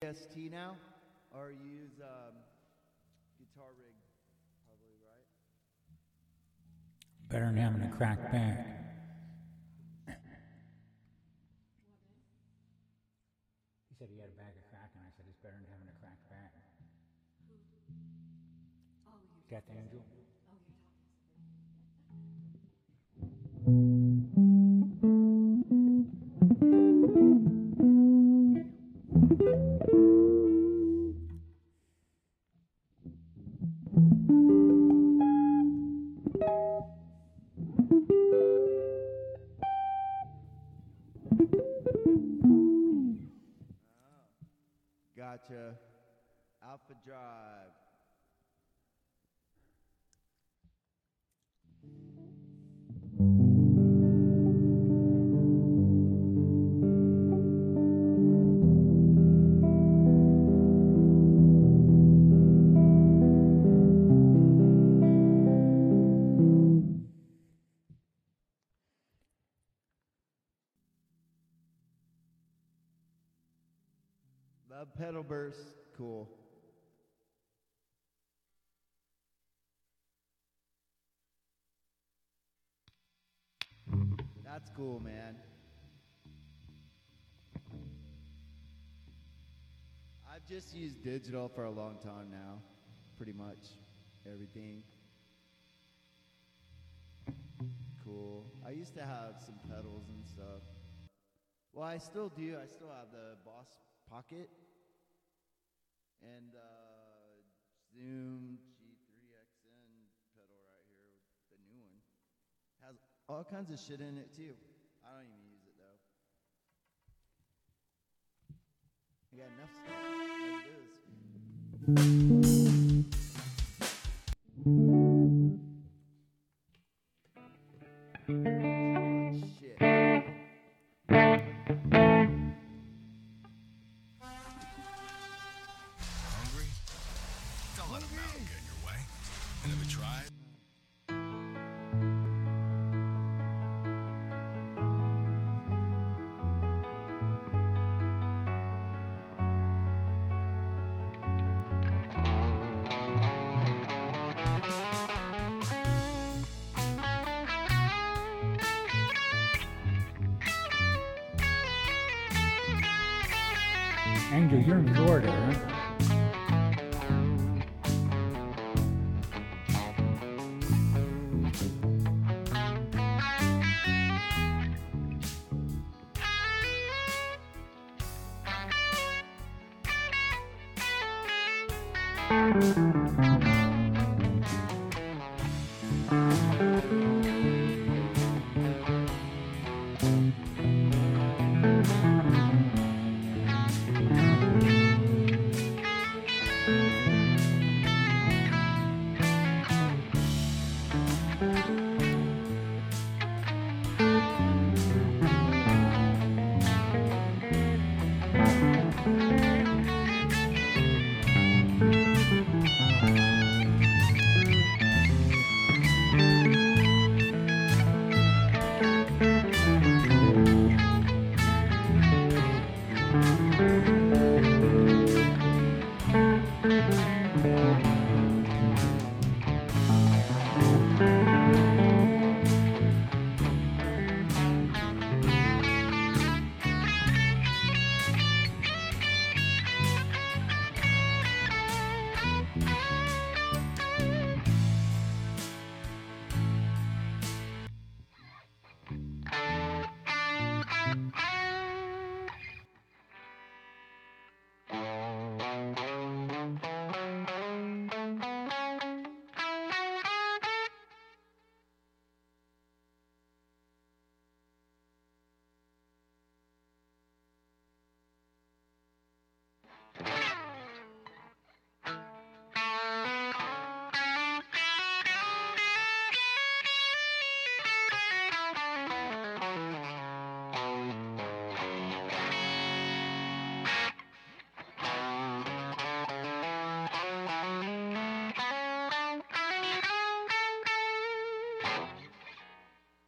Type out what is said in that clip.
DST now, or you use Guitar Rig, probably, right? Better than having a cracked bag. He said he had a bag of crack, and I said it's better than having a cracked bag. Got the Angel? Gotcha. Alpha Drive. Love pedal burst. Cool. That's cool, man. I've just used digital for a long time now. Pretty much everything. Cool. I used to have some pedals and stuff. Well, I still do. I still have the Boss Pocket and Zoom G3XN pedal right here, the new one. Has all kinds of shit in it too. I don't even use it though. I got enough stuff as it is. Shit. Hungry? Don't let a mountain get in your way. And if it tries... Angel, you're in Florida, huh? Thank you.